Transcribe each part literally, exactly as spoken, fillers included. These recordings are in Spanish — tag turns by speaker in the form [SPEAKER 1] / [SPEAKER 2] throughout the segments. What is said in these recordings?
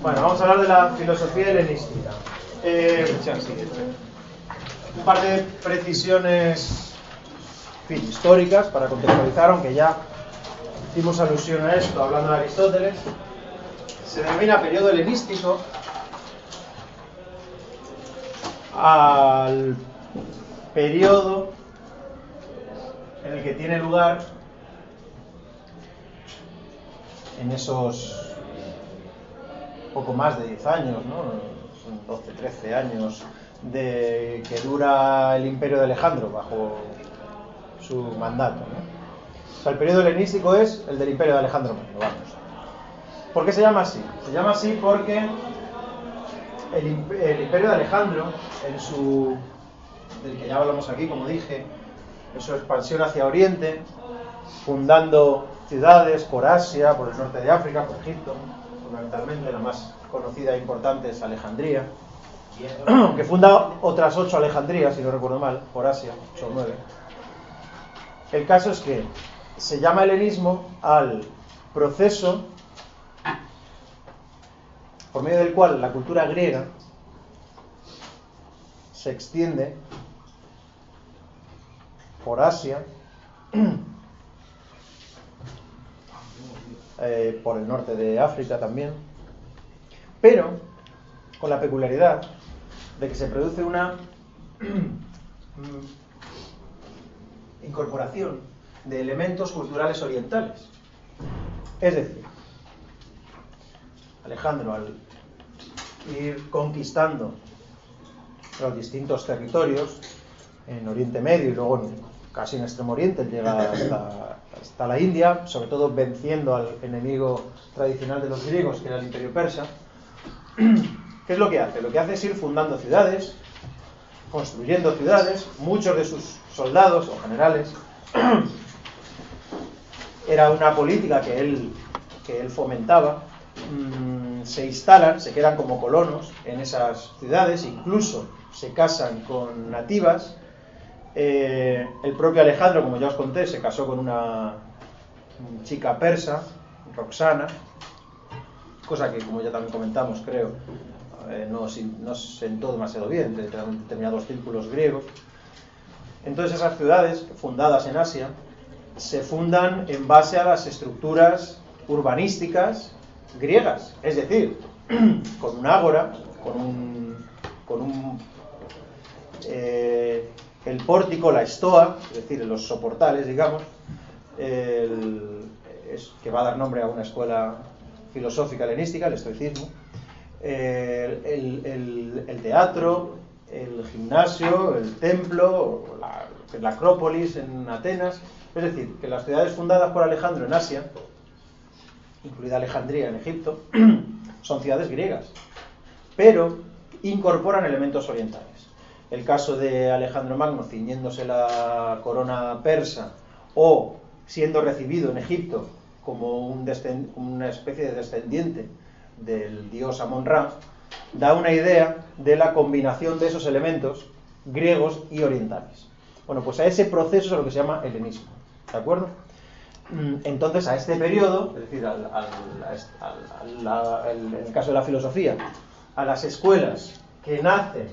[SPEAKER 1] Bueno, vamos a hablar de la filosofía helenística. Eh, un par de precisiones, en fin, históricas para contextualizar, aunque ya hicimos alusión a esto hablando de Aristóteles. Se denomina periodo helenístico al periodo en el que tiene lugar en esos poco más de diez años, ¿no? Son doce, trece años de que dura el imperio de Alejandro bajo su mandato, ¿no? O sea, el periodo helenístico es el del imperio de Alejandro Magno, vamos. ¿Por qué se llama así? Se llama así porque el, imp- el imperio de Alejandro, en su, del que ya hablamos aquí, como dije, en su expansión hacia Oriente, fundando ciudades por Asia, por el norte de África, por Egipto, fundamentalmente la más conocida e importante es Alejandría, que funda otras ocho Alejandrías, si no recuerdo mal, por Asia, ocho o nueve. El caso es que se llama helenismo al proceso por medio del cual la cultura griega se extiende por Asia, eh, por el norte de África también, pero con la peculiaridad de que se produce una incorporación de elementos culturales orientales. Es decir, Alejandro, al ir conquistando los distintos territorios en Oriente Medio y luego en, casi en Extremo Oriente, llega hasta, hasta la India, sobre todo venciendo al enemigo tradicional de los griegos, que era el Imperio Persa. ¿Qué es lo que hace? Lo que hace es ir fundando ciudades, construyendo ciudades. Muchos de sus soldados o generales, era una política que él, que él fomentaba, mmm, se instalan, se quedan como colonos en esas ciudades, incluso se casan con nativas. Eh, el propio Alejandro, como ya os conté, se casó con una chica persa, Roxana, cosa que, como ya también comentamos, creo, eh, no, no sentó demasiado bien de determinados círculos griegos. Entonces esas ciudades fundadas en Asia se fundan en base a las estructuras urbanísticas griegas, es decir, con un ágora, con un, con un eh, el pórtico, la estoa, es decir, los soportales, digamos, el, es, que va a dar nombre a una escuela filosófica helenística, el estoicismo, eh, el, el, el teatro, el gimnasio, el templo, la, la Acrópolis en Atenas. Es decir, que las ciudades fundadas por Alejandro en Asia, incluida Alejandría en Egipto, son ciudades griegas, pero incorporan elementos orientales. El caso de Alejandro Magno ciñéndose la corona persa o siendo recibido en Egipto como un descend- una especie de descendiente del dios Amon-Ra, da una idea de la combinación de esos elementos griegos y orientales. Bueno, pues a ese proceso es a lo que se llama helenismo, ¿de acuerdo? Entonces, a este periodo, es decir, al, al, al, al, al, en el caso de la filosofía, a las escuelas que nacen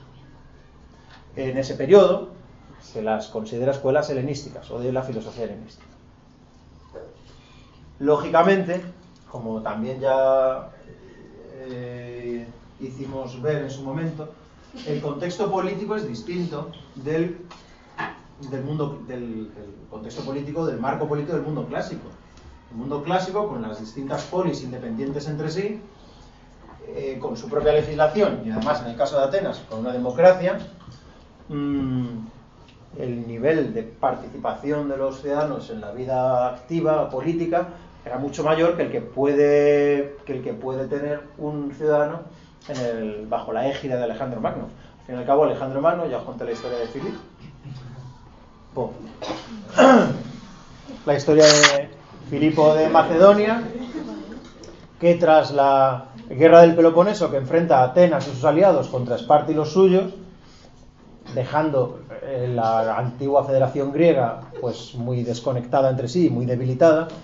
[SPEAKER 1] en ese periodo, se las considera escuelas helenísticas o de la filosofía helenística. Lógicamente, como también ya eh, hicimos ver en su momento, el contexto político es distinto del, del mundo del, del contexto político, del marco político del mundo clásico. El mundo clásico, con las distintas polis independientes entre sí, eh, con su propia legislación y además, en el caso de Atenas, con una democracia, mmm, el nivel de participación de los ciudadanos en la vida activa política era mucho mayor que el que puede que el que puede tener un ciudadano en el, bajo la égida de Alejandro Magno. Al fin y al cabo, Alejandro Magno, ya os conté la historia de Filipo, la historia de Filipo de Macedonia, que tras la guerra del Peloponeso, que enfrenta a Atenas y sus aliados contra Esparta y los suyos, dejando eh, la antigua federación griega pues muy desconectada entre sí, muy debilitada,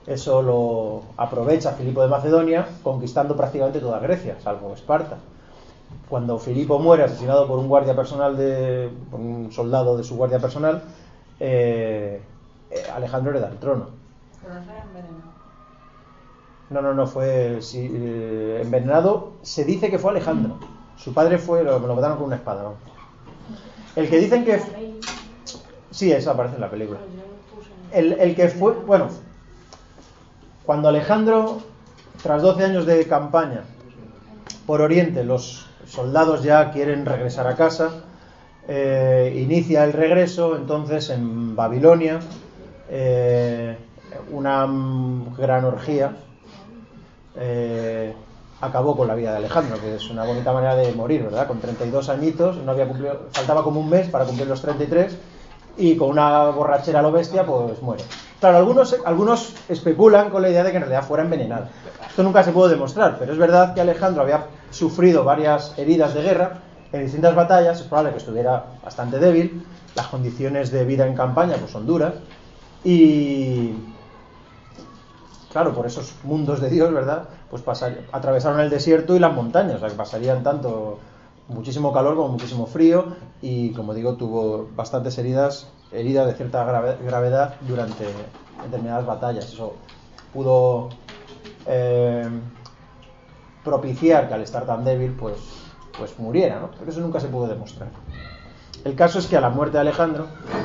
[SPEAKER 1] Eso lo aprovecha Filipo de Macedonia, conquistando prácticamente toda Grecia, salvo Esparta. Cuando Filipo muere asesinado por un guardia personal de, por un soldado de su guardia personal, eh, Alejandro hereda el trono.
[SPEAKER 2] Pero no fue envenenado.
[SPEAKER 1] No, no, no, fue sí, eh, envenenado. Se dice que fue Alejandro. Su padre fue, lo, lo mataron con una espada, ¿no? El que dicen que... Sí, eso aparece en la película. El, el que fue... Bueno, cuando Alejandro, tras doce años de campaña por Oriente, los soldados ya quieren regresar a casa, eh, inicia el regreso. Entonces en Babilonia, eh, una gran orgía eh, acabó con la vida de Alejandro, que es una bonita manera de morir, ¿verdad? Con treinta y dos añitos, no había cumplido, faltaba como un mes para cumplir los treinta y tres, y con una borrachera a lo bestia, pues muere. Claro, algunos, algunos especulan con la idea de que en realidad fuera envenenado. Esto nunca se pudo demostrar, pero es verdad que Alejandro había sufrido varias heridas de guerra en distintas batallas. Es probable que estuviera bastante débil, las condiciones de vida en campaña pues son duras, y claro, por esos mundos de Dios, ¿verdad? Pues pasar, atravesaron el desierto y las montañas, o sea que pasarían tanto muchísimo calor como muchísimo frío, y como digo, tuvo bastantes heridas, heridas de cierta grave, gravedad durante determinadas batallas. Eso pudo eh, propiciar que al estar tan débil pues, pues muriera, ¿no? Pero eso nunca se pudo demostrar. El caso es que a la muerte de Alejandro,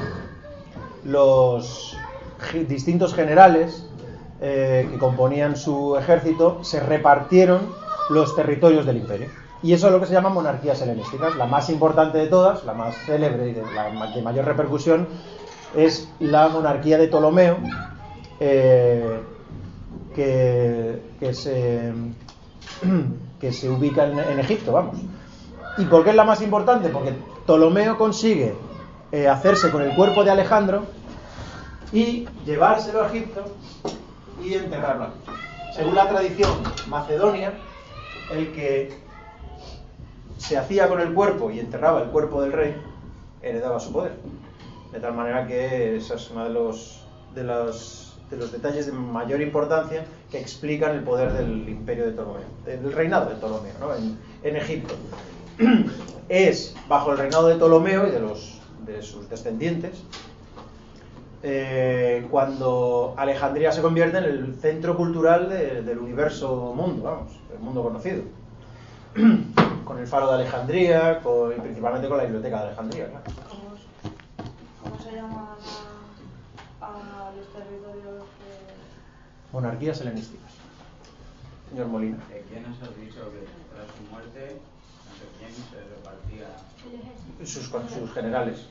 [SPEAKER 1] los distintos generales eh, que componían su ejército se repartieron los territorios del imperio. Y eso es lo que se llama monarquías helenísticas. La más importante de todas, la más célebre y de, la, de mayor repercusión, es la monarquía de Ptolomeo, eh, que, que, se, que se ubica en, en Egipto, vamos. ¿Y por qué es la más importante? Porque Ptolomeo consigue eh, hacerse con el cuerpo de Alejandro y llevárselo a Egipto y enterrarlo aquí. Según la tradición macedonia, el que se hacía con el cuerpo y enterraba el cuerpo del rey heredaba su poder. De tal manera que ese es uno de los, de los, de los detalles de mayor importancia que explican el poder del imperio de Ptolomeo, del reinado de Ptolomeo, ¿no? en, en Egipto. Es bajo el reinado de Ptolomeo y de, los, de sus descendientes eh, cuando Alejandría se convierte en el centro cultural de, del universo mundo, vamos, el mundo conocido. Con el faro de Alejandría, con, y principalmente con la biblioteca de Alejandría, claro.
[SPEAKER 2] ¿Cómo, cómo se llaman a, a los territorios que...
[SPEAKER 1] Monarquías helenísticas. Señor Molina.
[SPEAKER 3] ¿De quién nos has dicho que tras su muerte, ante quién se repartía?
[SPEAKER 1] Sus, sus generales.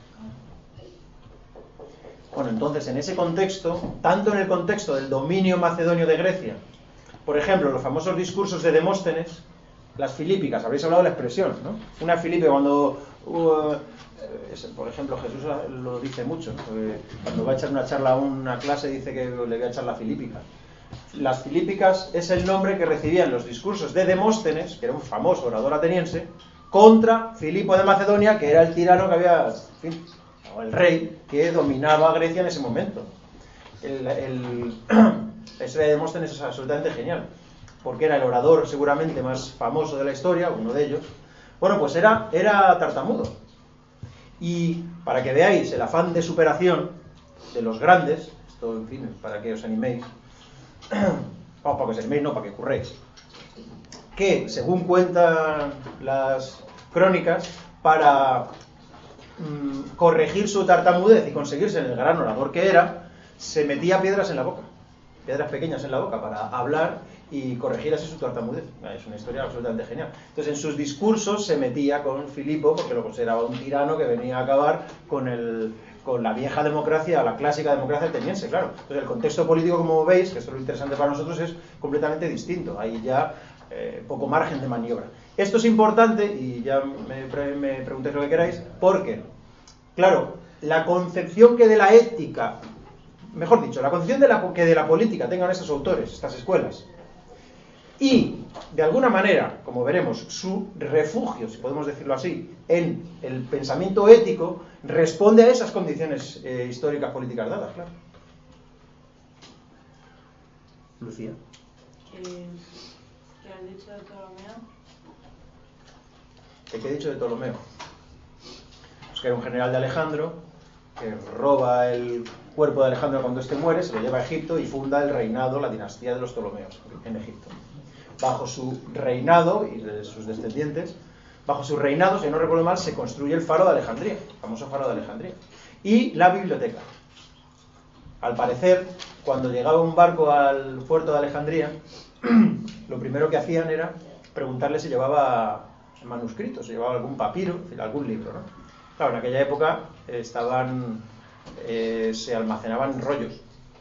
[SPEAKER 1] Bueno, entonces, en ese contexto, tanto en el contexto del dominio macedonio de Grecia, por ejemplo, los famosos discursos de Demóstenes, las filípicas, habréis hablado de la expresión, ¿no? Una filípica, cuando, uh, por ejemplo, Jesús lo dice mucho, ¿no? Cuando va a echar una charla a una clase dice que le voy a echar la filípica. Las filípicas es el nombre que recibían los discursos de Demóstenes, que era un famoso orador ateniense, contra Filipo de Macedonia, que era el tirano que había, en fin, o el rey que dominaba a Grecia en ese momento. El, el, la historia de Demóstenes es absolutamente genial, porque era el orador seguramente más famoso de la historia, uno de ellos. Bueno, pues era, era tartamudo. Y para que veáis el afán de superación de los grandes, esto, en fin, para que os animéis, vamos, para que os animéis, no, para que curréis, que según cuentan las crónicas, para mmm, corregir su tartamudez y conseguirse el gran orador que era, se metía piedras en la boca, piedras pequeñas en la boca para hablar y corregir así su tartamudez. Es una historia absolutamente genial. Entonces, en sus discursos se metía con Filipo porque lo consideraba un tirano que venía a acabar con el con la vieja democracia, la clásica democracia ateniense, claro. Entonces, el contexto político, como veis, que esto es lo interesante para nosotros, es completamente distinto. Hay ya eh, poco margen de maniobra. Esto es importante, y ya me, pre me preguntéis lo que queráis, porque, claro, la concepción que de la ética, mejor dicho, la concepción de la, que de la política tengan estos autores, estas escuelas, y, de alguna manera, como veremos, su refugio, si podemos decirlo así, en el pensamiento ético, responde a esas condiciones eh, históricas políticas dadas, claro. Lucía.
[SPEAKER 2] ¿Qué, qué has dicho de Ptolomeo?
[SPEAKER 1] ¿Qué he dicho de Ptolomeo? Pues que era un general de Alejandro, que roba el cuerpo de Alejandro cuando éste muere, se lo lleva a Egipto y funda el reinado, la dinastía de los Ptolomeos en Egipto. Bajo su reinado y de sus descendientes, bajo su reinado, si no recuerdo mal, se construye el faro de Alejandría, el famoso faro de Alejandría, y la biblioteca. Al parecer, cuando llegaba un barco al puerto de Alejandría, lo primero que hacían era preguntarle si llevaba manuscritos, si llevaba algún papiro, algún libro, ¿no? Claro, en aquella época estaban, eh, se almacenaban rollos.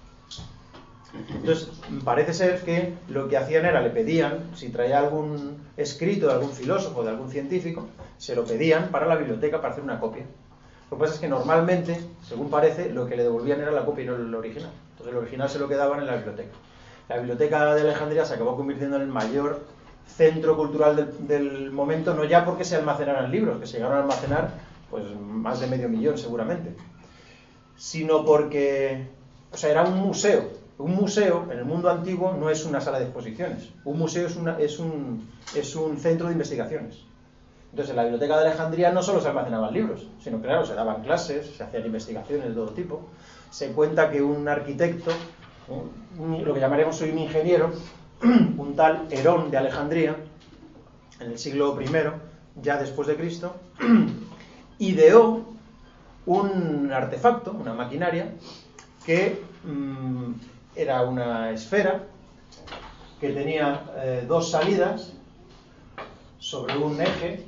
[SPEAKER 1] Entonces, parece ser que lo que hacían era, le pedían, si traía algún escrito de algún filósofo, de algún científico, se lo pedían para la biblioteca para hacer una copia. Lo que pasa es que normalmente, según parece, lo que le devolvían era la copia y no el original. Entonces el original se lo quedaban en la biblioteca. La biblioteca de Alejandría se acabó convirtiendo en el mayor centro cultural del, del momento, no ya porque se almacenaran libros, que se llegaron a almacenar pues más de medio millón seguramente, sino porque, o sea, era un museo. Un museo en el mundo antiguo no es una sala de exposiciones. Un museo es, una, es, un, es un centro de investigaciones. Entonces, en la biblioteca de Alejandría no solo se almacenaban libros, sino que, claro, se daban clases, se hacían investigaciones de todo tipo. Se cuenta que un arquitecto, un, lo que llamaremos hoy un ingeniero, un tal Herón de Alejandría, en el siglo primero, ya después de Cristo, ideó un artefacto, una maquinaria, que mmm, era una esfera que tenía eh, dos salidas sobre un eje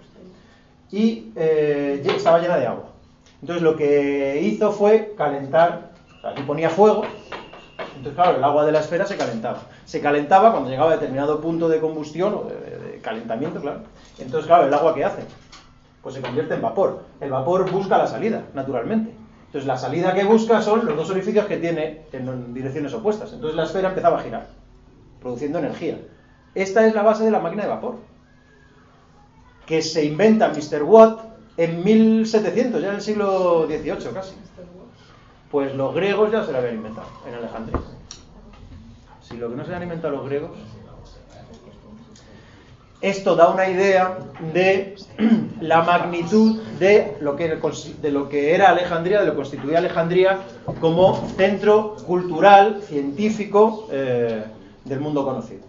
[SPEAKER 1] y eh, estaba llena de agua. Entonces lo que hizo fue calentar, o sea, aquí ponía fuego, entonces claro, el agua de la esfera se calentaba. Se calentaba cuando llegaba a determinado punto de combustión o de, de, de calentamiento, claro. Entonces claro, ¿el agua qué hace? Pues se convierte en vapor. El vapor busca la salida, naturalmente. Entonces la salida que busca son los dos orificios que tiene en direcciones opuestas. Entonces la esfera empezaba a girar, produciendo energía. Esta es la base de la máquina de vapor, que se inventa mister Watt en mil setecientos, ya en el siglo dieciocho casi. Pues los griegos ya se la habían inventado en Alejandría. Si lo que no se han inventado los griegos... Esto da una idea de la magnitud de lo que, de lo que era Alejandría, de lo que constituía Alejandría como centro cultural, científico eh, del mundo conocido.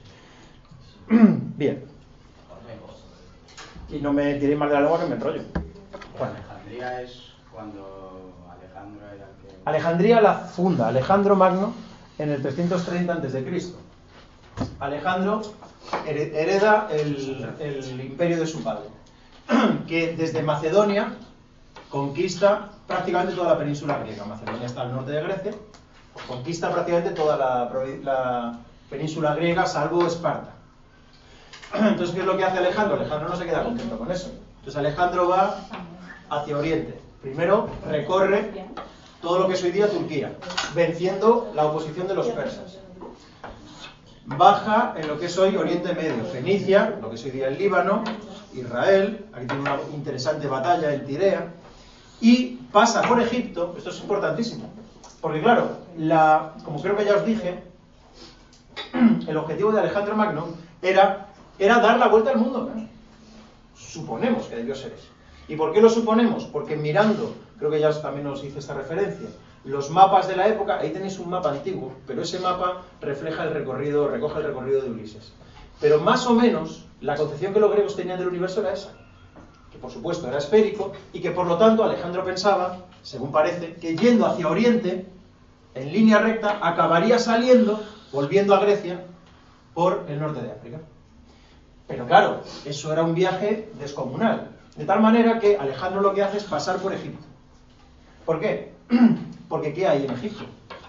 [SPEAKER 1] Bien. Y no me tiréis más de la lengua que me enrollo. Bueno.
[SPEAKER 3] Alejandría es cuando Alejandro era el que...
[SPEAKER 1] Alejandría la funda Alejandro Magno en el trescientos treinta antes de Cristo. Alejandro hereda el, el imperio de su padre, que desde Macedonia conquista prácticamente toda la península griega. Macedonia está al norte de Grecia, conquista prácticamente toda la, la península griega, salvo Esparta. Entonces, ¿qué es lo que hace Alejandro? Alejandro no se queda contento con eso. Entonces Alejandro va hacia Oriente. Primero recorre todo lo que es hoy día Turquía, venciendo la oposición de los persas. Baja en lo que es hoy Oriente Medio, Fenicia, lo que es hoy día el Líbano, Israel, aquí tiene una interesante batalla en Tirea, y pasa por Egipto. Esto es importantísimo, porque claro, la, como creo que ya os dije, el objetivo de Alejandro Magno era, era dar la vuelta al mundo, ¿eh? Suponemos que debió ser eso. ¿Y por qué lo suponemos? Porque mirando, creo que ya también os hice esta referencia, los mapas de la época, ahí tenéis un mapa antiguo, pero ese mapa refleja el recorrido, recoge el recorrido de Ulises. Pero más o menos, la concepción que los griegos tenían del universo era esa, que por supuesto era esférico, y que por lo tanto Alejandro pensaba, según parece, que yendo hacia Oriente, en línea recta, acabaría saliendo, volviendo a Grecia, por el norte de África. Pero claro, eso era un viaje descomunal, de tal manera que Alejandro lo que hace es pasar por Egipto. ¿Por qué? Porque ¿qué hay en Egipto?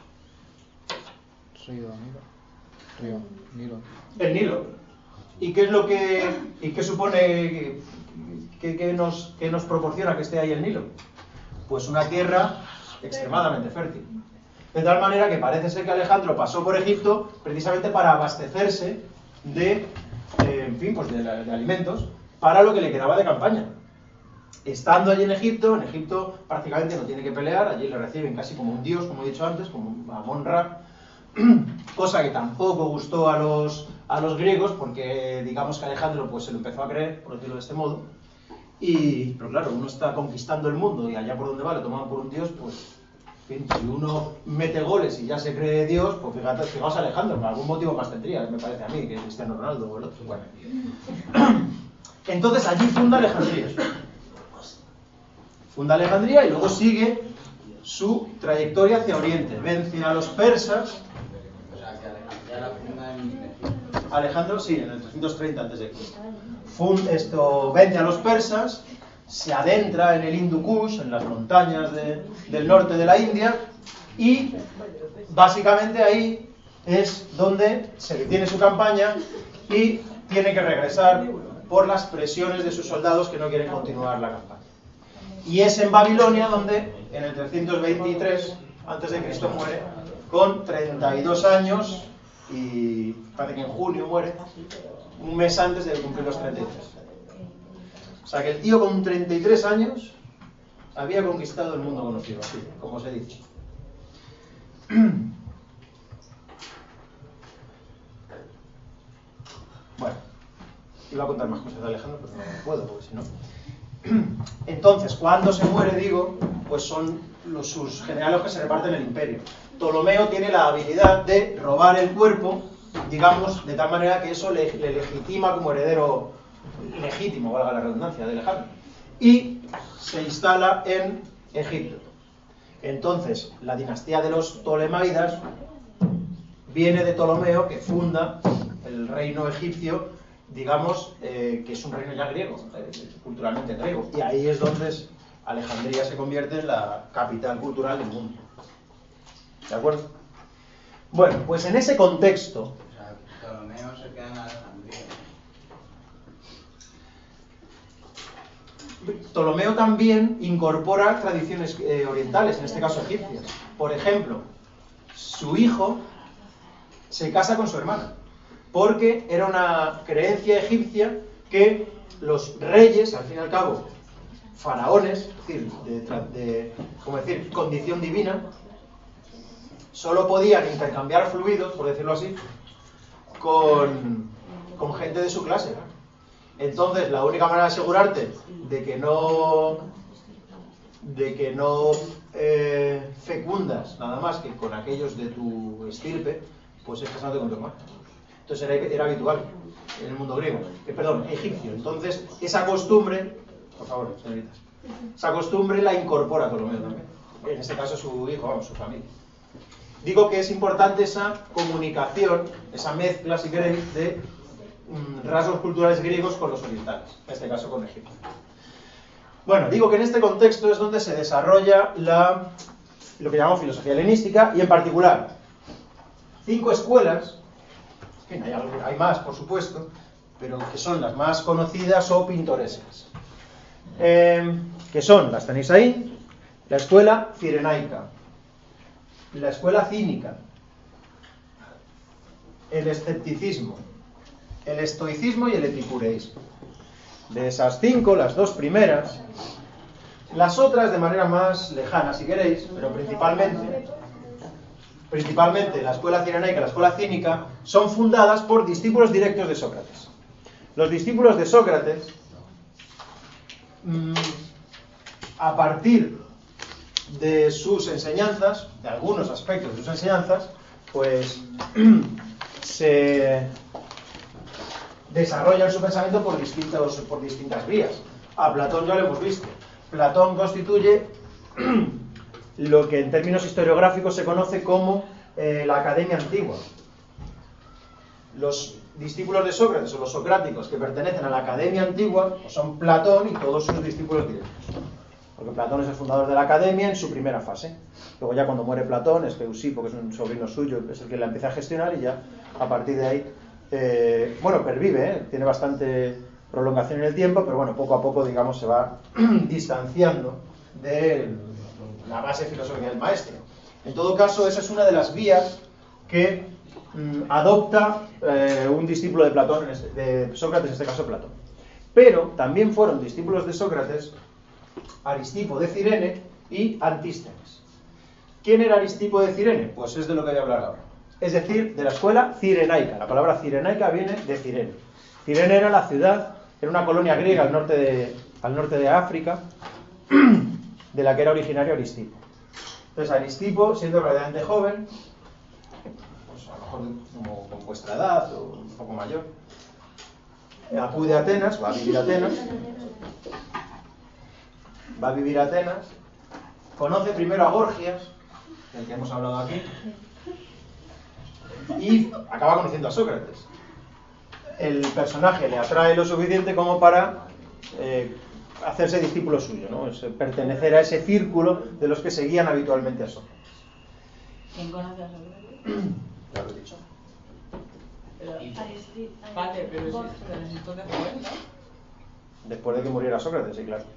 [SPEAKER 4] Río Nilo. Río Nilo.
[SPEAKER 1] El Nilo. ¿Y qué es lo que y qué supone que, que nos que nos proporciona que esté ahí el Nilo? Pues una tierra extremadamente fértil. De tal manera que parece ser que Alejandro pasó por Egipto precisamente para abastecerse de, eh, en fin, pues de, de alimentos para lo que le quedaba de campaña. Estando allí en Egipto, en Egipto prácticamente no tiene que pelear, allí le reciben casi como un dios, como he dicho antes, como un Amón-Ra, cosa que tampoco gustó a los, a los griegos, porque digamos que Alejandro pues se lo empezó a creer, por decirlo de este modo, y, pero claro, uno está conquistando el mundo y allá por donde va lo toman por un dios, pues, en fin, si uno mete goles y ya se cree Dios, pues fíjate, fijaos a Alejandro, por algún motivo más tendría, me parece a mí, que Cristiano Ronaldo o el otro, bueno. Entonces allí funda Alejandría. Funda Alejandría y luego sigue su trayectoria hacia Oriente. Vence a los persas.
[SPEAKER 3] O sea, que Alejandría la funda en Egipto.
[SPEAKER 1] Alejandro, sí, en el trescientos treinta antes de Cristo. Esto vence a los persas, se adentra en el Hindu Kush, en las montañas de, del norte de la India, y básicamente ahí es donde se detiene su campaña y tiene que regresar por las presiones de sus soldados que no quieren continuar la campaña. Y es en Babilonia donde en el trescientos veintitrés antes de Cristo muere con treinta y dos años, y parece que en junio muere, un mes antes de cumplir los treinta y tres. O sea que el tío con treinta y tres años había conquistado el mundo conocido, así como se dice. Bueno, iba a contar más cosas de Alejandro, pero no puedo, porque si no... Entonces, cuando se muere, digo, pues son los, sus generales que se reparten el imperio. Ptolomeo tiene la habilidad de robar el cuerpo, digamos, de tal manera que eso le, le legitima como heredero legítimo, valga la redundancia, de Alejandro. Y se instala en Egipto. Entonces, la dinastía de los Ptolemaidas viene de Ptolomeo, que funda el reino egipcio, digamos, eh, que es un reino ya griego, eh, culturalmente griego. Y ahí es donde Alejandría se convierte en la capital cultural del mundo. ¿De acuerdo? Bueno, pues en ese contexto...
[SPEAKER 3] O sea, Ptolomeo se queda en Alejandría.
[SPEAKER 1] Ptolomeo también incorpora tradiciones eh, orientales, en este caso egipcias. Por ejemplo, su hijo se casa con su hermana, porque era una creencia egipcia que los reyes, al fin y al cabo, faraones, es decir, de, de, ¿cómo decir?, condición divina, solo podían intercambiar fluidos, por decirlo así, con, con gente de su clase. Entonces, la única manera de asegurarte de que no, de que no eh, fecundas nada más que con aquellos de tu estirpe, pues es casándote con tu hermano. Entonces era, era habitual en el mundo griego, eh, perdón, egipcio. Entonces, esa costumbre, por favor, señoritas, esa costumbre la incorpora Ptolomeo también. En este caso su hijo, vamos, su familia. Digo que es importante esa comunicación, esa mezcla, si queréis, de mm, rasgos culturales griegos con los orientales, en este caso con Egipto. Bueno, digo que en este contexto es donde se desarrolla la, lo que llamamos filosofía helenística, y en particular, cinco escuelas, en fin, hay, hay más, por supuesto, pero que son las más conocidas o pintorescas. Eh, que son, las tenéis ahí, la escuela cirenaica, la escuela cínica, el escepticismo, el estoicismo y el epicureísmo. De esas cinco, las dos primeras, las otras de manera más lejana, si queréis, pero principalmente, principalmente la escuela cirenaica y la escuela cínica, son fundadas por discípulos directos de Sócrates. Los discípulos de Sócrates, mmm, a partir de sus enseñanzas, de algunos aspectos de sus enseñanzas, pues se desarrollan su pensamiento por, distintos, por distintas vías. A Platón ya lo hemos visto. Platón constituye lo que en términos historiográficos se conoce como eh, la Academia Antigua. Los discípulos de Sócrates, o los socráticos que pertenecen a la Academia Antigua, son Platón y todos sus discípulos directos. Porque Platón es el fundador de la Academia en su primera fase. Luego ya cuando muere Platón, es que Eusipo, que es un sobrino suyo, es el que la empieza a gestionar, y ya a partir de ahí, eh, bueno, pervive, ¿eh? Tiene bastante prolongación en el tiempo, pero bueno, poco a poco, digamos, se va distanciando de la base filosófica del maestro. En todo caso, esa es una de las vías que mmm, adopta eh, un discípulo de Platón, en este, de Sócrates, en este caso Platón. Pero también fueron discípulos de Sócrates Aristipo de Cirene y Antístenes. ¿Quién era Aristipo de Cirene? Pues es de lo que voy a hablar ahora. es decir, de la escuela cirenaica. La palabra cirenaica viene de Cirene. Cirene era la ciudad, era una colonia griega al norte de, al norte de África, de la que era originario Aristipo. Entonces Aristipo, siendo relativamente joven, pues a lo mejor como con vuestra edad o un poco mayor, acude a Atenas, va a vivir a Atenas, va a vivir a Atenas, conoce primero a Gorgias, del que hemos hablado aquí, y acaba conociendo a Sócrates. El personaje le atrae lo suficiente como para eh, hacerse discípulo suyo, ¿no? Es pertenecer a ese círculo de los que seguían habitualmente a Sócrates.
[SPEAKER 5] ¿Quién conoce a Sócrates?
[SPEAKER 1] Ya lo he dicho.
[SPEAKER 5] Pero,
[SPEAKER 2] Aristipo.
[SPEAKER 5] vale, pero es pero es entonces joven, ¿no?
[SPEAKER 1] Después de que muriera Sócrates, sí, claro.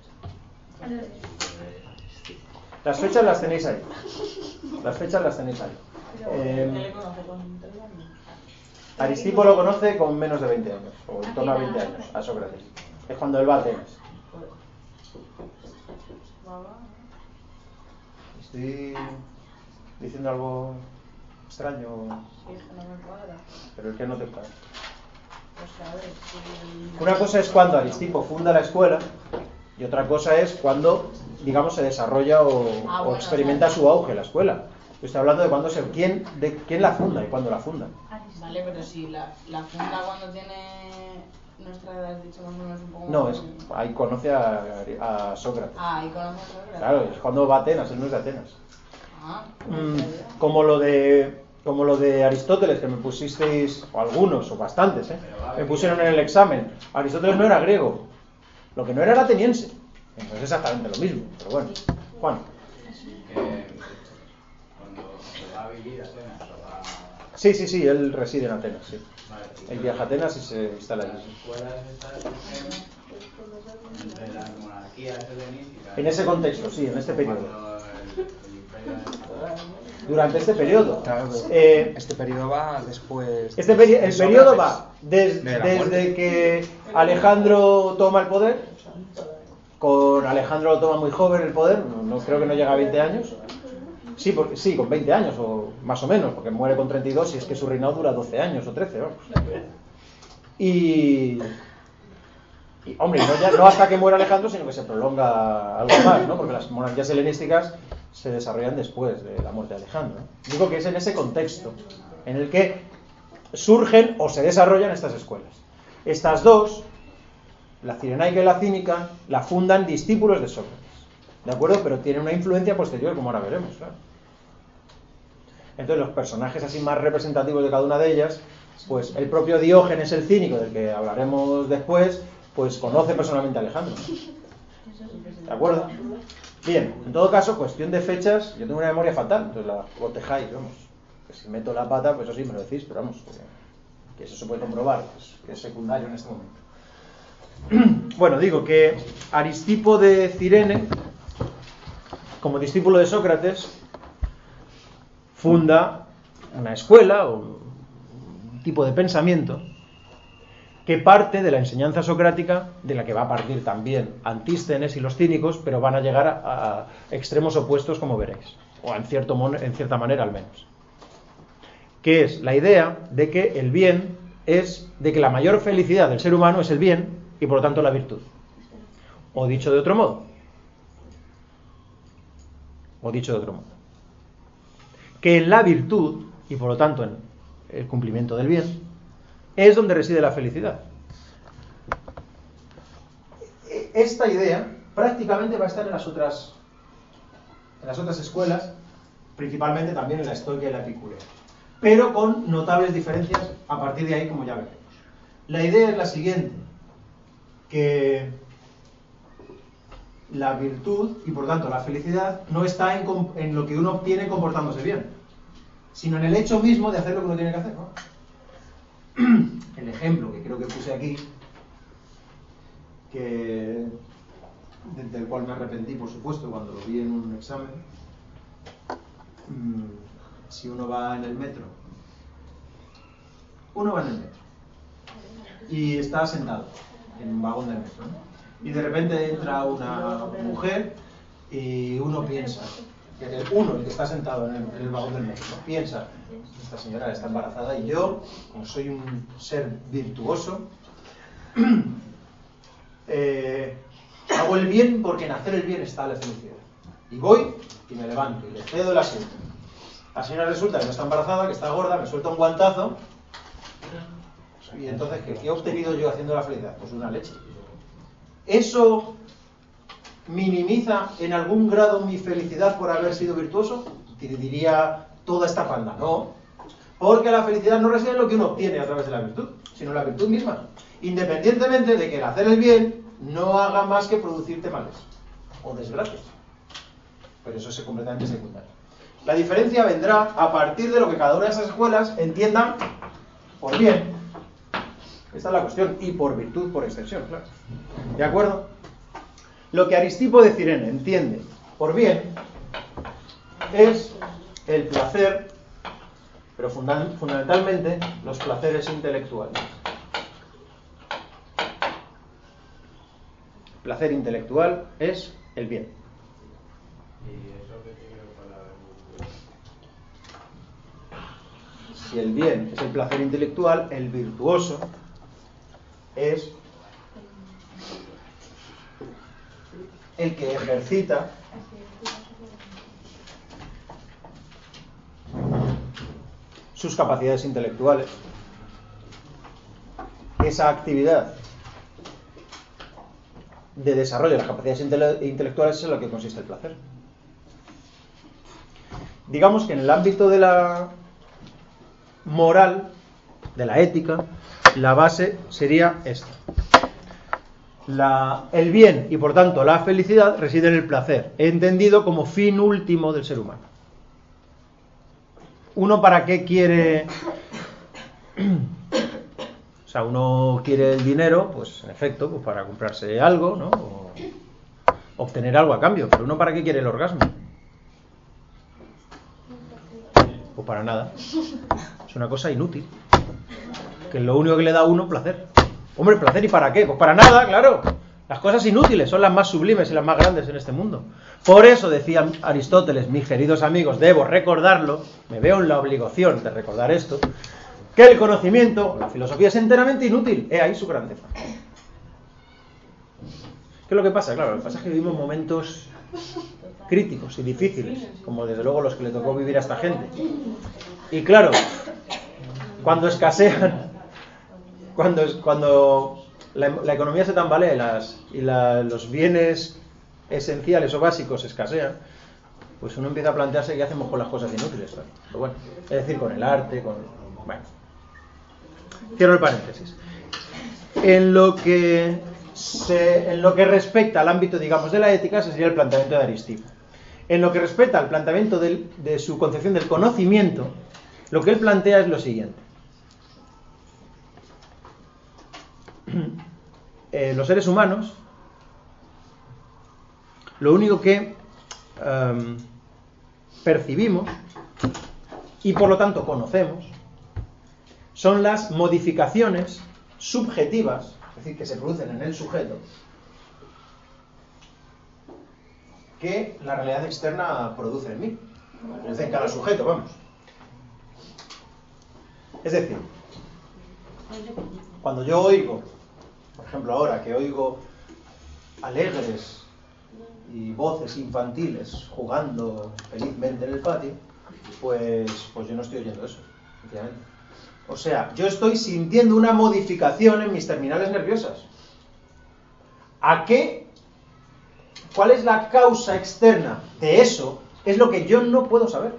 [SPEAKER 1] Las fechas las tenéis ahí. Las fechas las tenéis ahí.
[SPEAKER 5] ¿Qué
[SPEAKER 1] Eh,
[SPEAKER 5] le conoce con tres años?
[SPEAKER 1] Aristipo lo conoce con menos de veinte años, o en torno a veinte años, a Sócrates. Es cuando él va a Atenas. Estoy diciendo algo extraño,
[SPEAKER 5] Sí, es que no me cuadra.
[SPEAKER 1] pero es que no te cuadra.
[SPEAKER 5] Pues a ver, si...
[SPEAKER 1] Una cosa es cuando Aristipo funda la escuela y otra cosa es cuando, digamos, se desarrolla o,
[SPEAKER 5] Ah,
[SPEAKER 1] o
[SPEAKER 5] bueno,
[SPEAKER 1] experimenta
[SPEAKER 5] claro.
[SPEAKER 1] su auge la escuela. Yo estoy hablando de cuándo se, quién, de quién la funda y cuándo la funda.
[SPEAKER 5] Vale, pero si la, la funda cuando tiene nuestra edad, has dicho más o menos un poco
[SPEAKER 1] No,
[SPEAKER 5] más-
[SPEAKER 1] es, ahí conoce a, a Sócrates.
[SPEAKER 5] Ah, ahí conoce a Sócrates.
[SPEAKER 1] Claro, es cuando va a Atenas, él no es de Atenas.
[SPEAKER 5] Ah,
[SPEAKER 1] Mm, como lo de como lo de Aristóteles, que me pusisteis, o algunos, o bastantes, ¿eh? me pusieron en el examen. Aristóteles no era griego, lo que no era era ateniense. Entonces es exactamente lo mismo, pero bueno. Juan.
[SPEAKER 3] Que cuando se va a vivir a Atenas o va a...
[SPEAKER 1] Sí, sí, sí, él reside en Atenas, sí.
[SPEAKER 3] Vale,
[SPEAKER 1] Él viaja a Atenas y se instala
[SPEAKER 3] las
[SPEAKER 1] allí.
[SPEAKER 3] escuelas estas surgen entre las monarquías helenísticas.
[SPEAKER 1] En ese contexto, sí, en este periodo.
[SPEAKER 3] Cuando el, el imperio de...
[SPEAKER 1] Durante este periodo.
[SPEAKER 4] Claro,
[SPEAKER 1] Eh,
[SPEAKER 4] este periodo va después.
[SPEAKER 1] Este peri- el
[SPEAKER 4] de
[SPEAKER 1] periodo
[SPEAKER 4] Sócrates.
[SPEAKER 1] va des-
[SPEAKER 4] De la
[SPEAKER 1] desde
[SPEAKER 4] muerte.
[SPEAKER 1] que Alejandro toma el poder, con Alejandro lo toma muy joven el poder, no, no creo que no llega a veinte años. Sí, porque, sí, con veinte años o más o menos, porque muere con treinta y dos y es que su reinado dura doce años o trece, vamos. Y, y hombre, no, ya, no hasta que muera Alejandro, sino que se prolonga algo más, ¿no? Porque las monarquías helenísticas se desarrollan después de la muerte de Alejandro, ¿no? Digo que es en ese contexto en el que surgen o se desarrollan estas escuelas. Estas dos, la cirenaica y la cínica, la fundan discípulos de Sócrates, ¿de acuerdo? Pero tienen una influencia posterior, como ahora veremos, claro. Entonces los personajes así más representativos de cada una de ellas, pues el propio Diógenes el cínico, del que hablaremos después, pues conoce personalmente a Alejandro, ¿de acuerdo? Bien, en todo caso, cuestión de fechas, yo tengo una memoria fatal, entonces la cotejáis, vamos. Que si meto la pata, pues eso sí me lo decís, pero vamos, que, que eso se puede comprobar, pues, que es secundario en este momento. Bueno, digo que Aristipo de Cirene, como discípulo de Sócrates, funda una escuela o un tipo de pensamiento que parte de la enseñanza socrática, de la que va a partir también Antístenes y los cínicos, pero van a llegar a, a extremos opuestos, como veréis, o en, cierto mon- en cierta manera al menos, que es la idea de que el bien es, de que la mayor felicidad del ser humano es el bien y por lo tanto la virtud. O dicho de otro modo, o dicho de otro modo, que en la virtud, y por lo tanto en el cumplimiento del bien, es donde reside la felicidad. Esta idea prácticamente va a estar en las otras en las otras escuelas, principalmente también en la estoica y la epicúrea, pero con notables diferencias a partir de ahí, como ya veremos. La idea es la siguiente, que la virtud y por tanto la felicidad no está en, en lo que uno obtiene comportándose bien, sino en el hecho mismo de hacer lo que uno tiene que hacer, ¿no? El ejemplo que creo que puse aquí, que del cual me arrepentí, por supuesto, cuando lo vi en un examen. Si uno va en el metro, uno va en el metro y está sentado en un vagón del metro, ¿no? Y de repente entra una mujer y uno piensa, que el uno, el que está sentado en el, en el vagón del metro, ¿no? Piensa, esta señora está embarazada y yo, como soy un ser virtuoso, eh, hago el bien porque en hacer el bien está la felicidad. Y voy y me levanto y le cedo el asiento. La señora resulta que no está embarazada, que está gorda, me suelta un guantazo. Y entonces, ¿qué, qué he obtenido yo haciendo la felicidad? Pues una leche. ¿Eso minimiza en algún grado mi felicidad por haber sido virtuoso? Te diría toda esta panda. No. Porque la felicidad no reside en lo que uno obtiene a través de la virtud, sino en la virtud misma. Independientemente de que el hacer el bien no haga más que producirte males o desgracias. Pero eso es completamente secundario. La diferencia vendrá a partir de lo que cada una de esas escuelas entiendan por bien. Esta es la cuestión. Y por virtud, por extensión, claro. ¿De acuerdo? Lo que Aristipo de Cirene entiende por bien es el placer, pero funda- fundamentalmente los placeres intelectuales. El placer intelectual es el bien.
[SPEAKER 3] ¿Y eso qué tiene que ver con la virtud?
[SPEAKER 1] Si el bien es el placer intelectual, el virtuoso es el que ejercita sus capacidades intelectuales. Esa actividad de desarrollo de las capacidades intele- intelectuales es en lo que consiste el placer. Digamos que en el ámbito de la moral, de la ética, la base sería esta. La, el bien y por tanto la felicidad reside en el placer, entendido como fin último del ser humano. ¿Uno para qué quiere? O sea, uno quiere el dinero, pues en efecto, pues para comprarse algo, ¿no? O obtener algo a cambio. Pero ¿uno para qué quiere el orgasmo? Pues para nada. Es una cosa inútil. Que es lo único que le da a uno placer. Hombre, placer, ¿y para qué? Pues para nada, claro. Las cosas inútiles son las más sublimes y las más grandes en este mundo. Por eso decía Aristóteles, mis queridos amigos, debo recordarlo, me veo en la obligación de recordar esto, que el conocimiento, la filosofía es enteramente inútil. He ahí su grandeza. ¿Qué es lo que pasa? Claro, lo que pasa es que vivimos momentos críticos y difíciles, como desde luego los que le tocó vivir a esta gente. Y claro, cuando escasean, cuando, cuando la, la economía se tambalea y, las, y la, los bienes esenciales o básicos escasean, pues uno empieza a plantearse qué hacemos con las cosas inútiles, ¿no? Pero bueno, es decir, con el arte, con... Bueno, cierro el paréntesis. En lo que se, en lo que respecta al ámbito, digamos, de la ética, ese sería el planteamiento de Aristipo. En lo que respecta al planteamiento del, de su concepción del conocimiento, lo que él plantea es lo siguiente. Eh, los seres humanos, lo único que um, percibimos y por lo tanto conocemos son las modificaciones subjetivas, es decir, que se producen en el sujeto, que la realidad externa produce en mí, produce en cada sujeto, vamos. Es decir, cuando yo oigo, por ejemplo ahora que oigo alegres y voces infantiles jugando felizmente en el patio, pues, pues yo no estoy oyendo eso, efectivamente. O sea, yo estoy sintiendo una modificación en mis terminales nerviosas. ¿A qué? ¿Cuál es la causa externa de eso? Es lo que yo no puedo saber.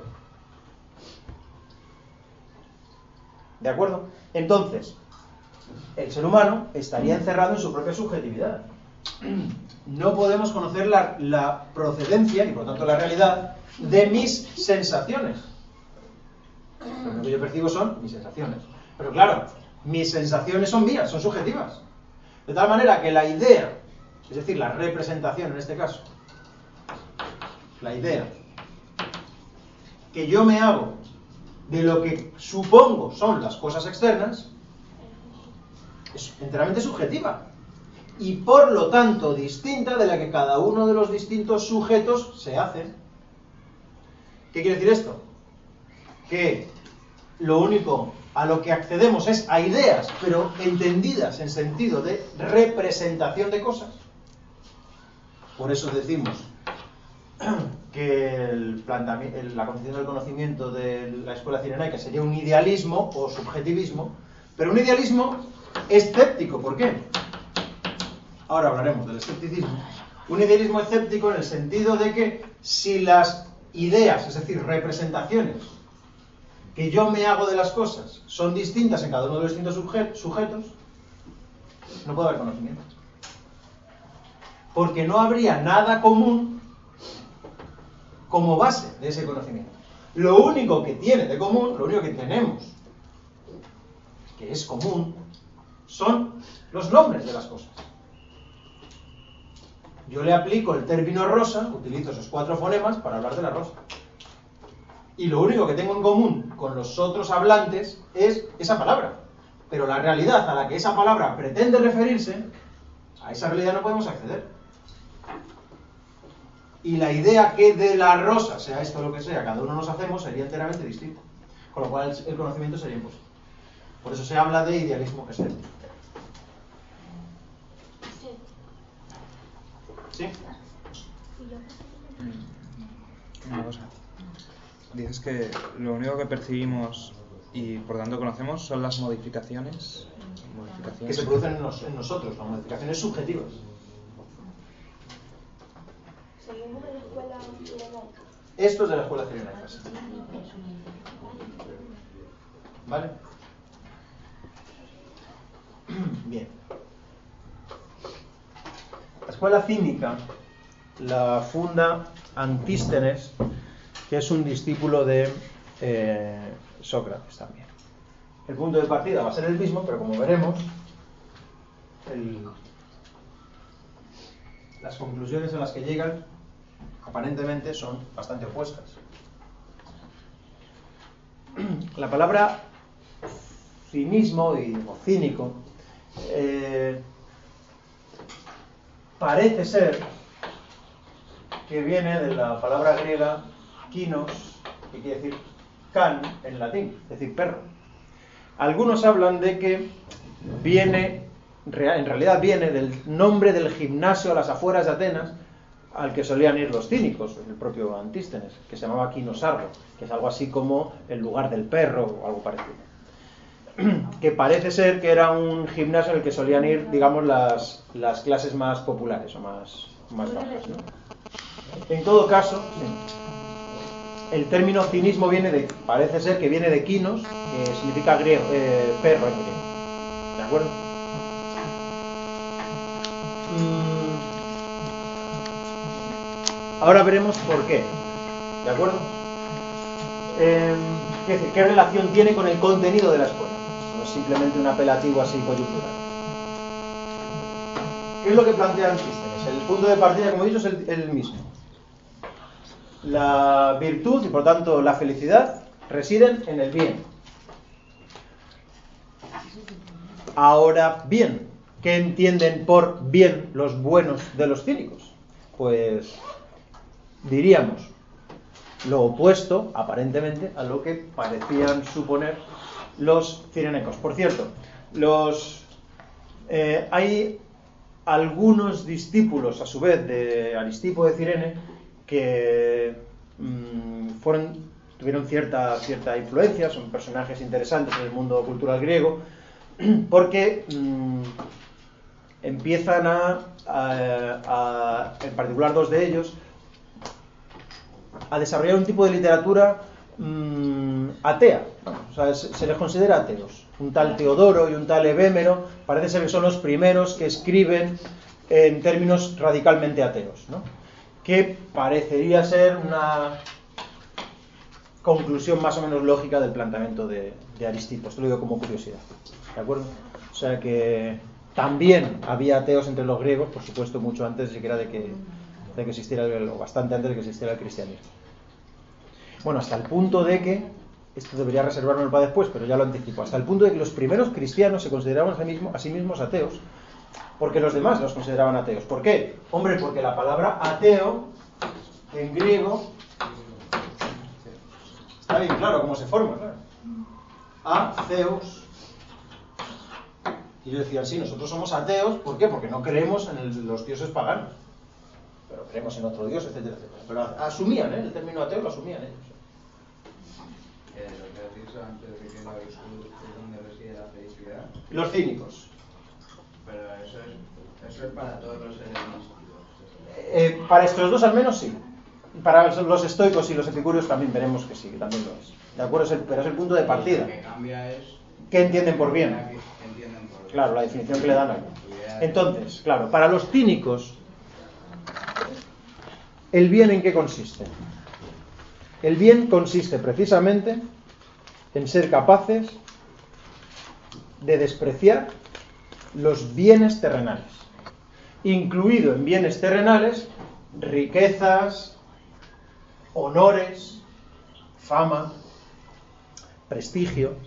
[SPEAKER 1] ¿De acuerdo? Entonces, el ser humano estaría encerrado en su propia subjetividad. No podemos conocer la, la procedencia y por tanto la realidad de mis sensaciones. Lo que yo percibo son mis sensaciones. Pero claro, mis sensaciones son mías, son subjetivas. De tal manera que la idea, es decir, la representación en este caso, la idea que yo me hago de lo que supongo son las cosas externas, es enteramente subjetiva. Y por lo tanto distinta de la que cada uno de los distintos sujetos se hace. ¿Qué quiere decir esto? Que lo único a lo que accedemos es a ideas, pero entendidas en sentido de representación de cosas. Por eso decimos que el plantami- el- la concepción del conocimiento de la escuela cirenaica sería un idealismo o subjetivismo, pero un idealismo escéptico. ¿Por qué? Ahora hablaremos del escepticismo. Un idealismo escéptico en el sentido de que si las ideas, es decir, representaciones que yo me hago de las cosas son distintas en cada uno de los distintos suje- sujetos, no puede haber conocimiento. Porque no habría nada común como base de ese conocimiento. Lo único que tiene de común, lo único que tenemos que es común, son los nombres de las cosas. Yo le aplico el término rosa, utilizo esos cuatro fonemas para hablar de la rosa. Y lo único que tengo en común con los otros hablantes es esa palabra. Pero la realidad a la que esa palabra pretende referirse, a esa realidad no podemos acceder. Y la idea que de la rosa, sea esto lo que sea, cada uno nos hacemos, sería enteramente distinta. Con lo cual el conocimiento sería imposible. Por eso se habla de idealismo escéptico. ¿Sí?
[SPEAKER 4] Una cosa. Dices que lo único que percibimos y por tanto conocemos son las modificaciones, modificaciones.
[SPEAKER 1] Que se producen en, nos, en nosotros, las modificaciones subjetivas.
[SPEAKER 6] Seguimos de la escuela cirenaica.
[SPEAKER 1] Esto es de la escuela cirenaica. Sí. ¿Vale? Bien. La escuela cínica la funda Antístenes, que es un discípulo de eh, Sócrates también. El punto de partida va a ser el mismo, pero como veremos, el, las conclusiones a las que llegan aparentemente son bastante opuestas. La palabra cinismo y, o cínico eh, parece ser que viene de la palabra griega kinos, que quiere decir can en latín, es decir, perro. Algunos hablan de que viene, en realidad viene del nombre del gimnasio a las afueras de Atenas al que solían ir los cínicos, el propio Antístenes, que se llamaba Quinosardo, que es algo así como el lugar del perro o algo parecido. Que parece ser que era un gimnasio en el que solían ir, digamos, las, las clases más populares o más, más bajas, ¿no? En todo caso, sí, el término cinismo viene de, parece ser que viene de kinos, que significa griego, eh, perro en griego. ¿De acuerdo? Mm. Ahora veremos por qué. ¿De acuerdo? Eh, ¿qué, decir, ¿Qué relación tiene con el contenido de la escuela? No es simplemente un apelativo así coyuntural. ¿Qué es lo que plantea Antístenes? El punto de partida, como he dicho, es el, el mismo. La virtud y por tanto la felicidad residen en el bien. Ahora bien, ¿qué entienden por bien los buenos de los cínicos? Pues diríamos lo opuesto, aparentemente, a lo que parecían suponer los cirenecos. Por cierto, los eh, hay algunos discípulos, a su vez, de Aristipo de Cirene, que mmm, fueron, tuvieron cierta, cierta influencia, son personajes interesantes en el mundo cultural griego, porque mmm, empiezan a, a, a, en particular dos de ellos, a desarrollar un tipo de literatura mmm, atea. O sea, se, se les considera ateos. Un tal Teodoro y un tal Evémero parece ser que son los primeros que escriben en términos radicalmente ateos, ¿no? Que parecería ser una conclusión más o menos lógica del planteamiento de, de Aristipo. Esto lo digo como curiosidad, ¿de acuerdo? O sea que también había ateos entre los griegos, por supuesto, mucho antes siquiera de que, de que existiera, el, o bastante antes de que existiera el cristianismo. Bueno, hasta el punto de que, esto debería reservármelo para después, pero ya lo anticipo, hasta el punto de que los primeros cristianos se consideraban a sí, mismo, a sí mismos ateos, porque los demás los consideraban ateos. ¿Por qué? Hombre, porque la palabra ateo en griego Está bien claro cómo se forma, claro. Atheos. Y ellos decían, sí, nosotros somos ateos, ¿por qué? Porque no creemos en el, los dioses paganos. Pero creemos en otro dios, etcétera, etcétera. Pero asumían, ¿eh? El término ateo lo asumían ellos.
[SPEAKER 3] Eh, lo que has dicho antes de que la virtud es donde reside la felicidad.
[SPEAKER 1] Los cínicos.
[SPEAKER 3] Pero eso es, eso es para todos los seres místicos.
[SPEAKER 1] Eh, para estos dos al menos sí. Para los estoicos y los epicúreos también veremos que sí, que también lo es. ¿De acuerdo? Es el, pero es el punto de partida.
[SPEAKER 3] Lo que cambia es...
[SPEAKER 1] ¿Qué entienden por bien?
[SPEAKER 3] ¿Qué entienden por bien?
[SPEAKER 1] Claro, la definición que le dan aquí. Entonces, claro, para los cínicos, ¿el bien en qué consiste? El bien consiste precisamente en ser capaces de despreciar los bienes terrenales, incluido en bienes terrenales riquezas, honores, fama, prestigio.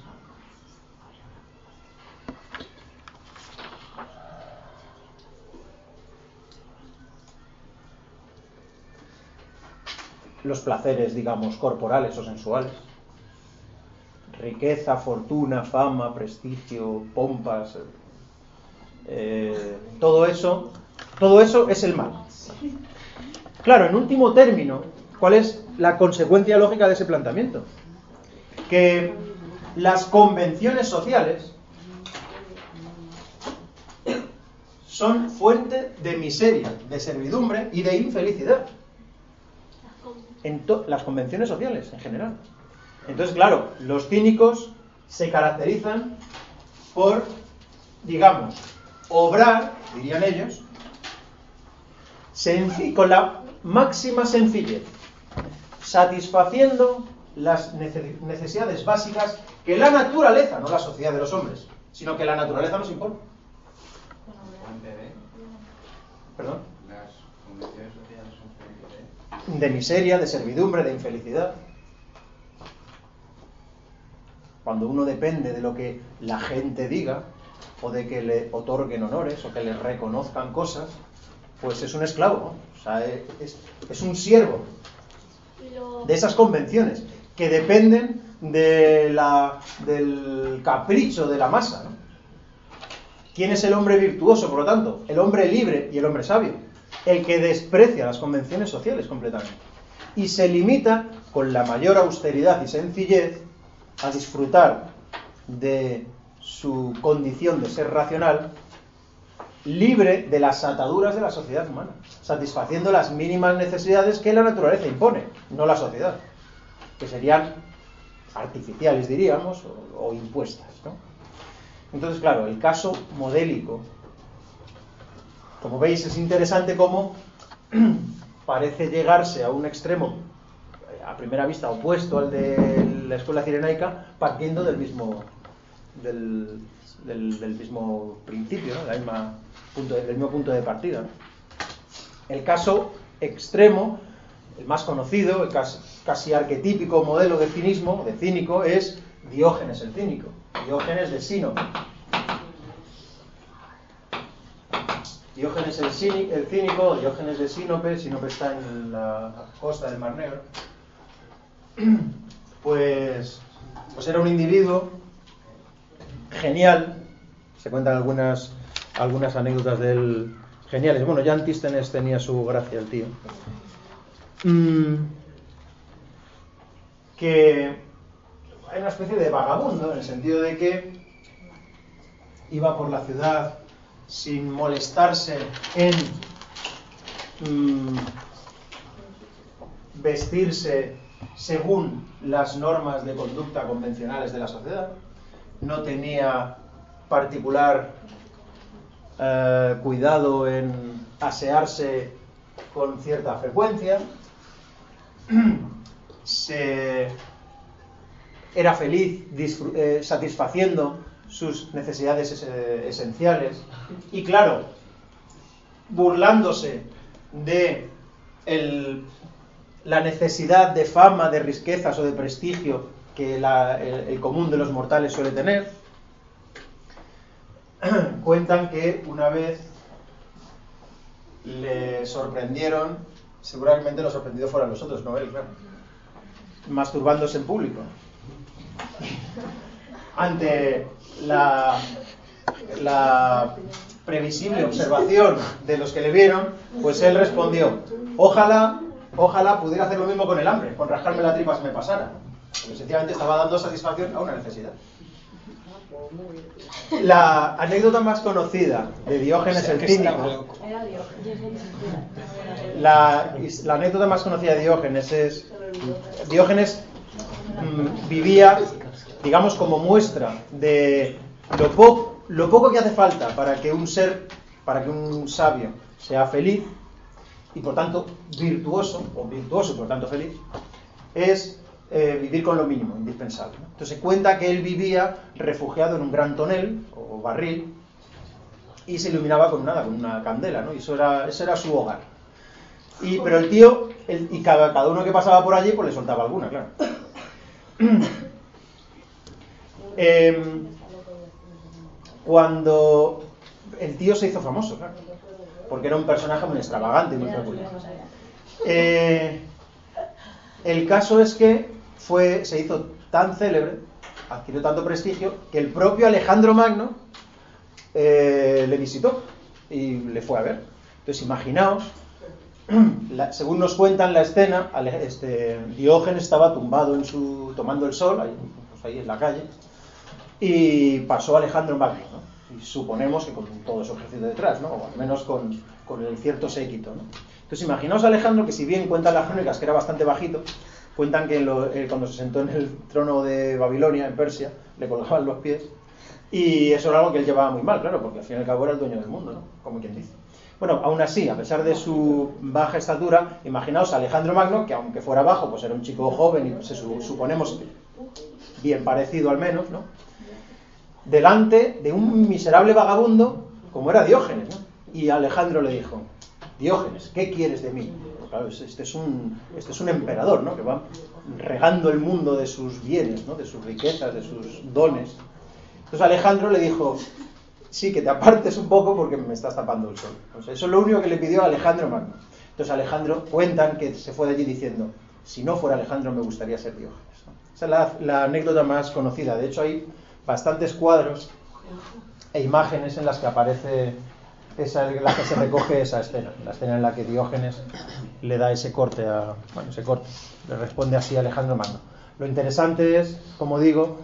[SPEAKER 1] Los placeres, digamos, corporales o sensuales. Riqueza, fortuna, fama, prestigio, pompas. Eh, todo eso, todo eso es el mal. Claro, en último término, ¿cuál es la consecuencia lógica de ese planteamiento? Que las convenciones sociales son fuente de miseria, de servidumbre y de infelicidad. En las convenciones sociales, en general. Entonces, claro, los cínicos se caracterizan por, digamos, obrar, dirían ellos, con la máxima sencillez, satisfaciendo las necesidades básicas que la naturaleza, no la sociedad de los hombres, sino que la naturaleza nos impone. ¿Perdón?
[SPEAKER 3] Las convenciones sociales son fuente
[SPEAKER 1] de... de miseria, de servidumbre, de infelicidad. Cuando uno depende de lo que la gente diga, o de que le otorguen honores, o que le reconozcan cosas, pues es un esclavo, ¿no? O sea, es, es un siervo de esas convenciones que dependen de la, del capricho de la masa, ¿no? ¿Quién es el hombre virtuoso, por lo tanto? El hombre libre y el hombre sabio. El que desprecia las convenciones sociales completamente y se limita con la mayor austeridad y sencillez a disfrutar de su condición de ser racional, libre de las ataduras de la sociedad humana, satisfaciendo las mínimas necesidades que la naturaleza impone, no la sociedad, que serían artificiales, diríamos, o, o impuestas, ¿no? Entonces, claro, el caso modélico, como veis, es interesante cómo parece llegarse a un extremo, a primera vista opuesto al de la escuela cirenaica, partiendo del mismo del, del, del mismo principio, ¿no? Del mismo punto de, del mismo punto de partida, ¿no? El caso extremo, el más conocido, el casi, casi arquetípico modelo de cinismo, de cínico, es Diógenes el cínico, Diógenes de Sinope. Diógenes el, cínico, el cínico, Diógenes de Sinope, Sinope está en la costa del Mar Negro, pues, pues era un individuo genial, se cuentan algunas, algunas anécdotas de él geniales. Bueno, ya Antístenes tenía su gracia, el tío. Mm, que era una especie de vagabundo, en el sentido de que iba por la ciudad sin molestarse en mmm, vestirse según las normas de conducta convencionales de la sociedad. No tenía particular eh, cuidado en asearse con cierta frecuencia. Se era feliz eh, satisfaciendo sus necesidades es, eh, esenciales y, claro, burlándose de el, la necesidad de fama, de riquezas o de prestigio que la, el, el común de los mortales suele tener. Cuentan que una vez le sorprendieron, seguramente los sorprendidos fueran los otros, no él, claro. masturbándose en público. Ante la, la previsible observación de los que le vieron, pues él respondió: ojalá, ojalá pudiera hacer lo mismo con el hambre, con rascarme la tripa si me pasara. Porque sencillamente estaba dando satisfacción a una necesidad. La anécdota más conocida de Diógenes el Cínico, la, la anécdota más conocida de Diógenes es: Diógenes mmm, vivía, digamos, como muestra de lo, po lo poco que hace falta para que un ser, para que un sabio sea feliz y por tanto virtuoso, o virtuoso y por tanto feliz, es eh, vivir con lo mínimo, indispensable, ¿no? Entonces se cuenta que él vivía refugiado en un gran tonel o barril y se iluminaba con nada, con una candela, ¿no? Y eso era, eso era su hogar. Y, pero el tío, el, y cada, cada uno que pasaba por allí, pues le soltaba alguna, claro. eh, cuando el tío se hizo famoso, claro, porque era un personaje muy extravagante y muy peculiar. Eh, el caso es que fue, se hizo tan célebre, adquirió tanto prestigio, que el propio Alejandro Magno eh, le visitó y le fue a ver. Entonces imaginaos, la, según nos cuentan la escena, este, Diógenes estaba tumbado en su, tomando el sol, ahí, pues ahí en la calle, y pasó Alejandro Magno, ¿no? Y suponemos que con todo su ejército detrás, ¿no? O al menos con, con el cierto séquito, ¿no? Entonces imaginaos a Alejandro, que si bien cuentan las crónicas que era bastante bajito, cuentan que lo, eh, cuando se sentó en el trono de Babilonia, en Persia, le colgaban los pies, y eso era algo que él llevaba muy mal, claro, porque al fin y al cabo era el dueño del mundo, ¿no? Como quien dice. Bueno, aún así, a pesar de su baja estatura, imaginaos a Alejandro Magno, que aunque fuera bajo, pues era un chico joven y pues, se su, suponemos bien parecido al menos, ¿no? Delante de un miserable vagabundo como era Diógenes, ¿no? Y Alejandro le dijo: Diógenes, ¿qué quieres de mí? Claro, este es un, este es un emperador, ¿no? Que va regando el mundo de sus bienes, ¿no? De sus riquezas, de sus dones. Entonces Alejandro le dijo: sí, que te apartes un poco porque me estás tapando el sol. O sea, eso es lo único que le pidió a Alejandro Magno. Entonces Alejandro, cuentan que se fue de allí diciendo: si no fuera Alejandro me gustaría ser Diógenes, ¿no? Esa es la, la anécdota más conocida. De hecho hay bastantes cuadros e imágenes en las que aparece esa, en las que se recoge esa escena, la escena en la que Diógenes le da ese corte a, bueno, ese corte, le responde así a Alejandro Magno. Lo interesante es, como digo,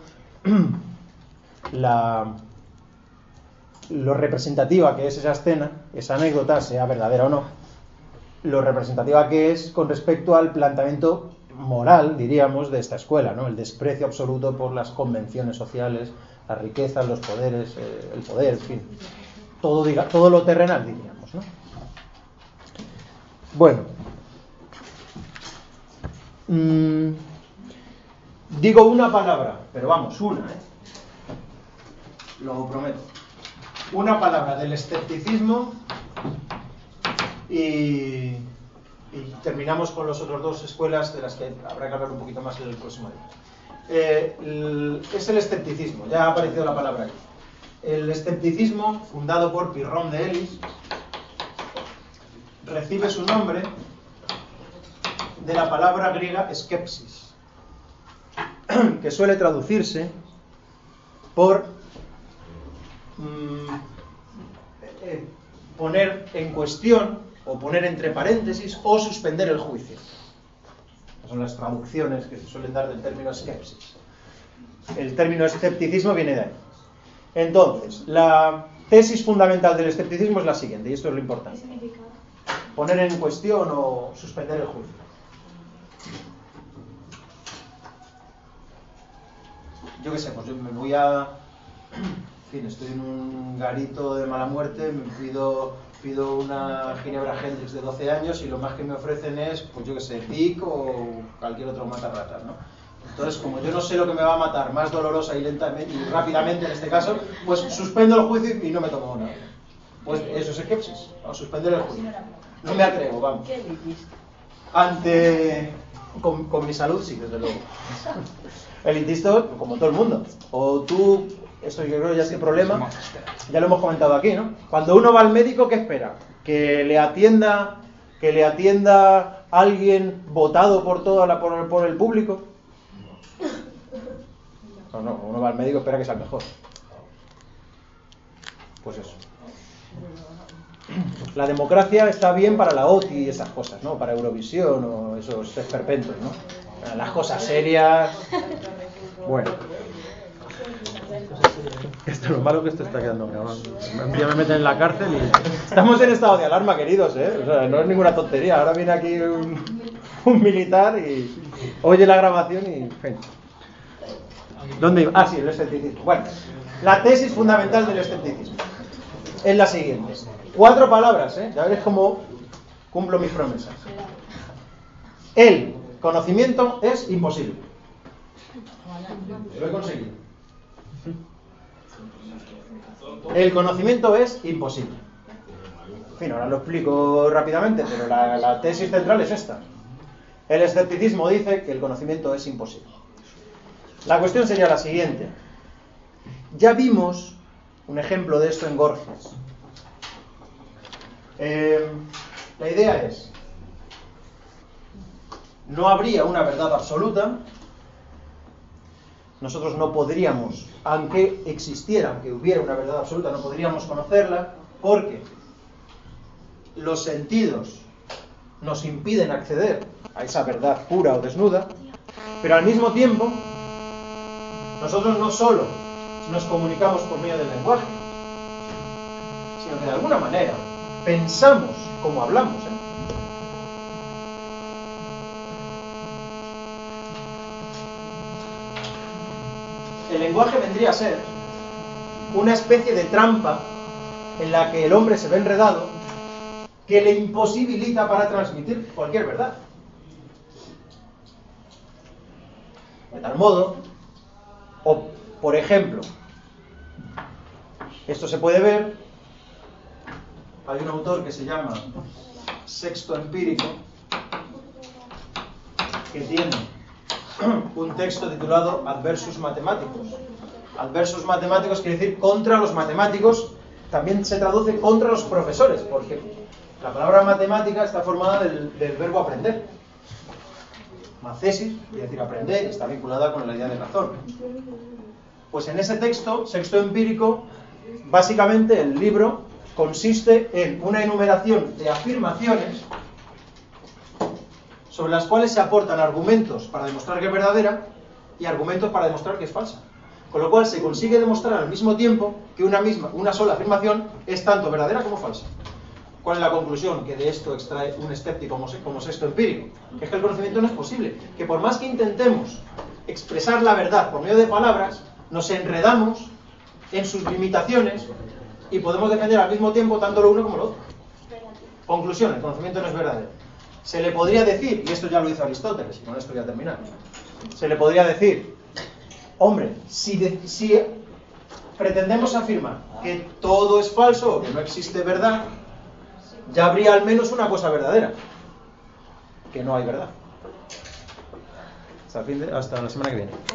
[SPEAKER 1] la, lo representativa que es esa escena, esa anécdota, sea verdadera o no, lo representativa que es con respecto al planteamiento moral, diríamos, de esta escuela, ¿no? El desprecio absoluto por las convenciones sociales, las riquezas, los poderes, eh, el poder, en fin, todo, diga, todo lo terrenal, diríamos, ¿no? Bueno, mm, digo una palabra, pero vamos, una, ¿eh? Lo prometo. Una palabra del escepticismo y... y terminamos con las otras dos escuelas de las que habrá que hablar un poquito más en el próximo día. Eh, el, es el escepticismo, ya ha aparecido la palabra aquí. El escepticismo, fundado por Pirrón de Elis, recibe su nombre de la palabra griega skepsis, que suele traducirse por mmm, eh, poner en cuestión o poner entre paréntesis o suspender el juicio. Esas son las traducciones que se suelen dar del término skepsis. El término escepticismo viene de ahí. Entonces, la tesis fundamental del escepticismo es la siguiente, y esto es lo importante: poner en cuestión o suspender el juicio. Yo qué sé, pues yo me voy a... En fin, estoy en un garito de mala muerte, me pido... pido una ginebra Hendrix de doce años y lo más que me ofrecen es, pues yo que sé, Dick o cualquier otro matarratas, ¿no? Entonces, como yo no sé lo que me va a matar más dolorosa y lentamente y rápidamente en este caso, pues suspendo el juicio y no me tomo nada. Pues eso es skepsis, ¿no? Suspender el juicio. No me atrevo, vamos. Ante... Con, con mi salud, sí, desde luego. Elitista, como todo el mundo. O tú... Esto yo creo que ya es el problema, ya lo hemos comentado aquí, ¿no? Cuando uno va al médico, ¿qué espera? Que le atienda, que le atienda alguien votado por toda la, por, por el público, No, no, uno va al médico y espera que sea el mejor. Pues eso. La democracia está bien para la O T I y esas cosas, ¿no? Para Eurovisión o esos esperpentos, ¿no? Para las cosas serias. Bueno.
[SPEAKER 7] Esto es lo malo que esto está quedando grabado. Un día me meten en la cárcel y...
[SPEAKER 1] Estamos en estado de alarma, queridos, ¿eh? O sea, no es ninguna tontería. Ahora viene aquí un, un militar y oye la grabación y... En fin. ¿Dónde iba? Ah, sí, el escepticismo. Bueno, la tesis fundamental del escepticismo es la siguiente. Cuatro palabras, ¿eh? Ya veréis cómo cumplo mis promesas. El conocimiento es imposible. Lo he conseguido. El conocimiento es imposible. En fin, ahora lo explico rápidamente, pero la, la tesis central es esta. El escepticismo dice que el conocimiento es imposible. La cuestión sería la siguiente. Ya vimos un ejemplo de esto en Gorgias. Eh, la idea es, no habría una verdad absoluta, nosotros no podríamos, aunque existiera, aunque hubiera una verdad absoluta, no podríamos conocerla, porque los sentidos nos impiden acceder a esa verdad pura o desnuda, pero al mismo tiempo, nosotros no solo nos comunicamos por medio del lenguaje, sino que de alguna manera pensamos como hablamos, ¿eh? El lenguaje vendría a ser una especie de trampa en la que el hombre se ve enredado que le imposibilita para transmitir cualquier verdad. De tal modo, o por ejemplo, esto se puede ver, hay un autor que se llama Sexto Empírico, que tiene un texto titulado Adversus Mathematicus. Adversus Mathematicus quiere decir contra los matemáticos, también se traduce contra los profesores, porque la palabra matemática está formada del, del verbo aprender. Macesis, quiere decir aprender, y está vinculada con la idea de razón. Pues en ese texto, Sexto Empírico, básicamente el libro consiste en una enumeración de afirmaciones sobre las cuales se aportan argumentos para demostrar que es verdadera y argumentos para demostrar que es falsa. Con lo cual se consigue demostrar al mismo tiempo que una misma, una sola afirmación es tanto verdadera como falsa. ¿Cuál es la conclusión que de esto extrae un escéptico como, como Sexto Empírico? Que es que el conocimiento no es posible, que por más que intentemos expresar la verdad por medio de palabras, nos enredamos en sus limitaciones y podemos defender al mismo tiempo tanto lo uno como lo otro. Conclusión, el conocimiento no es verdadero. Se le podría decir, y esto ya lo hizo Aristóteles, y con esto ya terminamos, se le podría decir, hombre, si, de, si pretendemos afirmar que todo es falso o que no existe verdad, ya habría al menos una cosa verdadera, que no hay verdad. Hasta, el fin de, hasta la semana que viene.